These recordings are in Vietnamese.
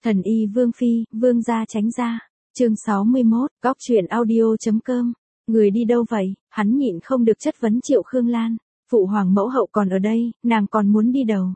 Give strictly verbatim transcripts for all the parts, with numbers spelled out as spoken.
Thần y Vương Phi, Vương gia tránh ra. Chương sáu mươi mốt, góc truyện audio.com. Người đi đâu vậy? Hắn nhịn không được chất vấn Triệu Khương Lan. Phụ hoàng mẫu hậu còn ở đây, nàng còn muốn đi đâu?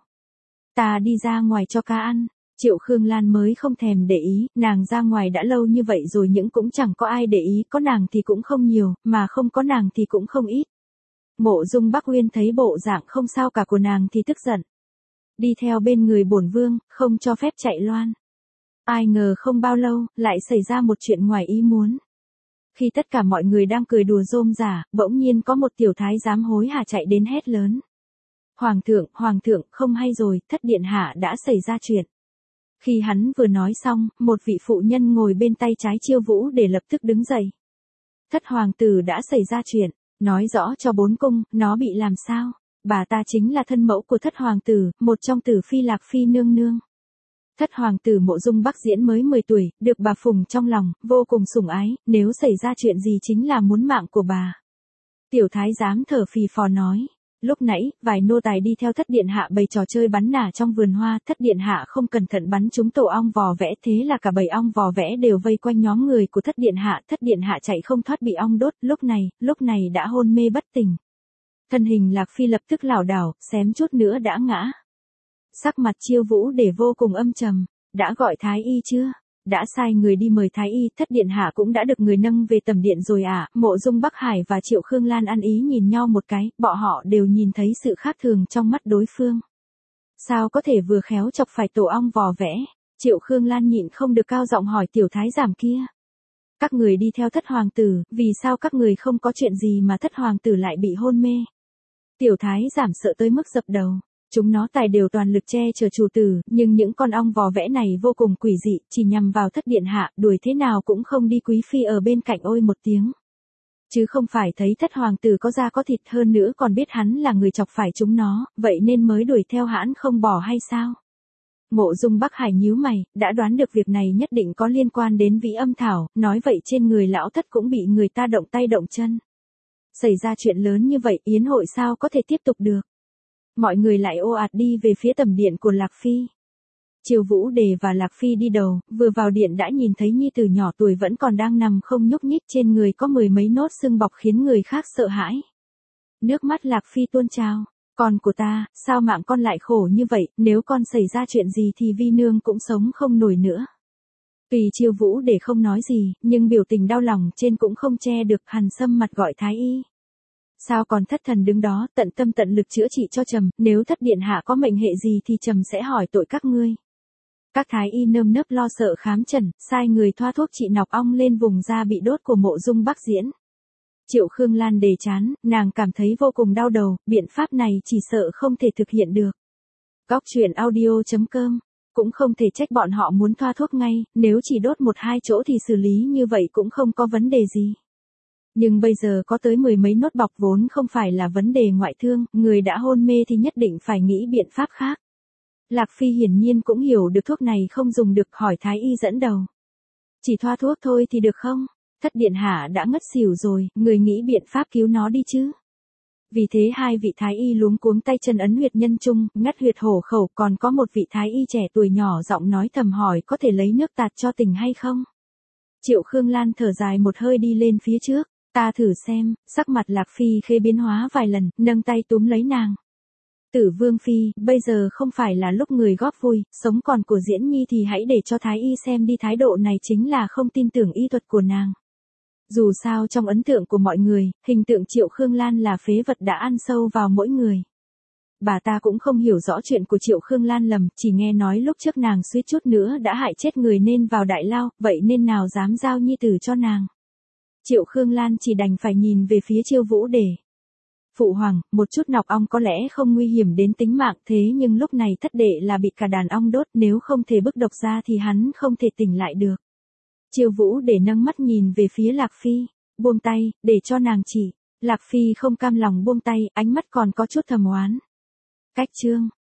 Ta đi ra ngoài cho cá ăn. Triệu Khương Lan mới không thèm để ý, nàng ra ngoài đã lâu như vậy rồi nhưng cũng chẳng có ai để ý, có nàng thì cũng không nhiều, mà không có nàng thì cũng không ít. Mộ Dung Bắc Uyên thấy bộ dạng không sao cả của nàng thì tức giận. Đi theo bên người bổn vương, không cho phép chạy loan. Ai ngờ không bao lâu, lại xảy ra một chuyện ngoài ý muốn. Khi tất cả mọi người đang cười đùa rôm rả, bỗng nhiên có một tiểu thái giám hối hả chạy đến hét lớn. Hoàng thượng, hoàng thượng, không hay rồi, thất điện hạ đã xảy ra chuyện. Khi hắn vừa nói xong, một vị phụ nhân ngồi bên tay trái Chiêu Vũ để lập tức đứng dậy. Thất hoàng tử đã xảy ra chuyện, nói rõ cho bốn cung, nó bị làm sao? Bà ta chính là thân mẫu của thất hoàng tử, một trong tử phi Lạc Phi nương nương. Thất hoàng tử Mộ Dung Bắc Diễn mới mười tuổi, được bà phùng trong lòng, vô cùng sủng ái, nếu xảy ra chuyện gì chính là muốn mạng của bà. Tiểu thái giám thở phì phò nói. Lúc nãy, vài nô tài đi theo thất điện hạ bày trò chơi bắn nả trong vườn hoa, thất điện hạ không cẩn thận bắn trúng tổ ong vò vẽ, thế là cả bầy ong vò vẽ đều vây quanh nhóm người của thất điện hạ, thất điện hạ chạy không thoát bị ong đốt, lúc này, lúc này đã hôn mê bất tỉnh. Thân hình Lạc Phi lập tức lảo đảo, xém chút nữa đã ngã. Sắc mặt Chiêu Vũ để vô cùng âm trầm, đã gọi thái y chưa? Đã sai người đi mời thái y, thất điện hạ cũng đã được người nâng về tầm điện rồi à? Mộ Dung Bắc Hải và Triệu Khương Lan ăn ý nhìn nhau một cái, bọn họ đều nhìn thấy sự khác thường trong mắt đối phương. Sao có thể vừa khéo chọc phải tổ ong vò vẽ? Triệu Khương Lan nhịn không được cao giọng hỏi tiểu thái giám kia. Các người đi theo thất hoàng tử, vì sao các người không có chuyện gì mà thất hoàng tử lại bị hôn mê? Tiểu thái giám sợ tới mức dập đầu. Chúng nó tài đều toàn lực che chở chủ tử, nhưng những con ong vò vẽ này vô cùng quỷ dị, chỉ nhằm vào thất điện hạ, đuổi thế nào cũng không đi quý phi ở bên cạnh ôi một tiếng. Chứ không phải thấy thất hoàng tử có da có thịt hơn nữa còn biết hắn là người chọc phải chúng nó, vậy nên mới đuổi theo hãn không bỏ hay sao? Mộ Dung Bắc Hải nhíu mày, đã đoán được việc này nhất định có liên quan đến Vĩ Âm Thảo, nói vậy trên người lão thất cũng bị người ta động tay động chân. Xảy ra chuyện lớn như vậy, yến hội sao có thể tiếp tục được? Mọi người lại ồ ạt đi về phía tầm điện của Lạc Phi. Chiêu Vũ Đề và Lạc Phi đi đầu, vừa vào điện đã nhìn thấy nhi tử nhỏ tuổi vẫn còn đang nằm không nhúc nhích, trên người có mười mấy nốt sưng bọc khiến người khác sợ hãi. Nước mắt Lạc Phi tuôn trào. Con của ta, sao mạng con lại khổ như vậy, nếu con xảy ra chuyện gì thì vi nương cũng sống không nổi nữa. Tùy Chiêu Vũ Đề không nói gì, nhưng biểu tình đau lòng trên cũng không che được, hằn sâm mặt gọi thái y. Sao còn thất thần đứng đó, tận tâm tận lực chữa trị cho trầm, nếu thất điện hạ có mệnh hệ gì thì trầm sẽ hỏi tội các ngươi. Các thái y nơm nớp lo sợ khám trần, sai người thoa thuốc trị nọc ong lên vùng da bị đốt của Mộ Dung Bắc Diễn. Triệu Khương Lan đề chán, nàng cảm thấy vô cùng đau đầu, biện pháp này chỉ sợ không thể thực hiện được. Góc truyện audio.com, cũng không thể trách bọn họ muốn thoa thuốc ngay, nếu chỉ đốt một hai chỗ thì xử lý như vậy cũng không có vấn đề gì. Nhưng bây giờ có tới mười mấy nốt bọc vốn không phải là vấn đề ngoại thương, người đã hôn mê thì nhất định phải nghĩ biện pháp khác. Lạc Phi hiển nhiên cũng hiểu được thuốc này không dùng được, hỏi thái y dẫn đầu. Chỉ thoa thuốc thôi thì được không? Thất điện hạ đã ngất xỉu rồi, người nghĩ biện pháp cứu nó đi chứ. Vì thế hai vị thái y luống cuống tay chân ấn huyệt nhân trung, ngắt huyệt hổ khẩu, còn có một vị thái y trẻ tuổi nhỏ giọng nói thầm hỏi có thể lấy nước tạt cho tỉnh hay không? Triệu Khương Lan thở dài một hơi đi lên phía trước. Ta thử xem, sắc mặt Lạc Phi khê biến hóa vài lần, nâng tay túm lấy nàng. Tử Vương Phi, bây giờ không phải là lúc người góp vui, sống còn của Diễn Nhi thì hãy để cho thái y xem đi, thái độ này chính là không tin tưởng y thuật của nàng. Dù sao trong ấn tượng của mọi người, hình tượng Triệu Khương Lan là phế vật đã ăn sâu vào mỗi người. Bà ta cũng không hiểu rõ chuyện của Triệu Khương Lan lầm, chỉ nghe nói lúc trước nàng suýt chút nữa đã hại chết người nên vào đại lao, vậy nên nào dám giao nhi tử cho nàng. Triệu Khương Lan chỉ đành phải nhìn về phía Chiêu Vũ Đề. Phụ hoàng, một chút nọc ong có lẽ không nguy hiểm đến tính mạng, thế nhưng lúc này thất đệ là bị cả đàn ong đốt, nếu không thể bức độc ra thì hắn không thể tỉnh lại được. Chiêu Vũ Đề nâng mắt nhìn về phía Lạc Phi, buông tay, để cho nàng chỉ. Lạc Phi không cam lòng buông tay, ánh mắt còn có chút thầm oán. Cách chương.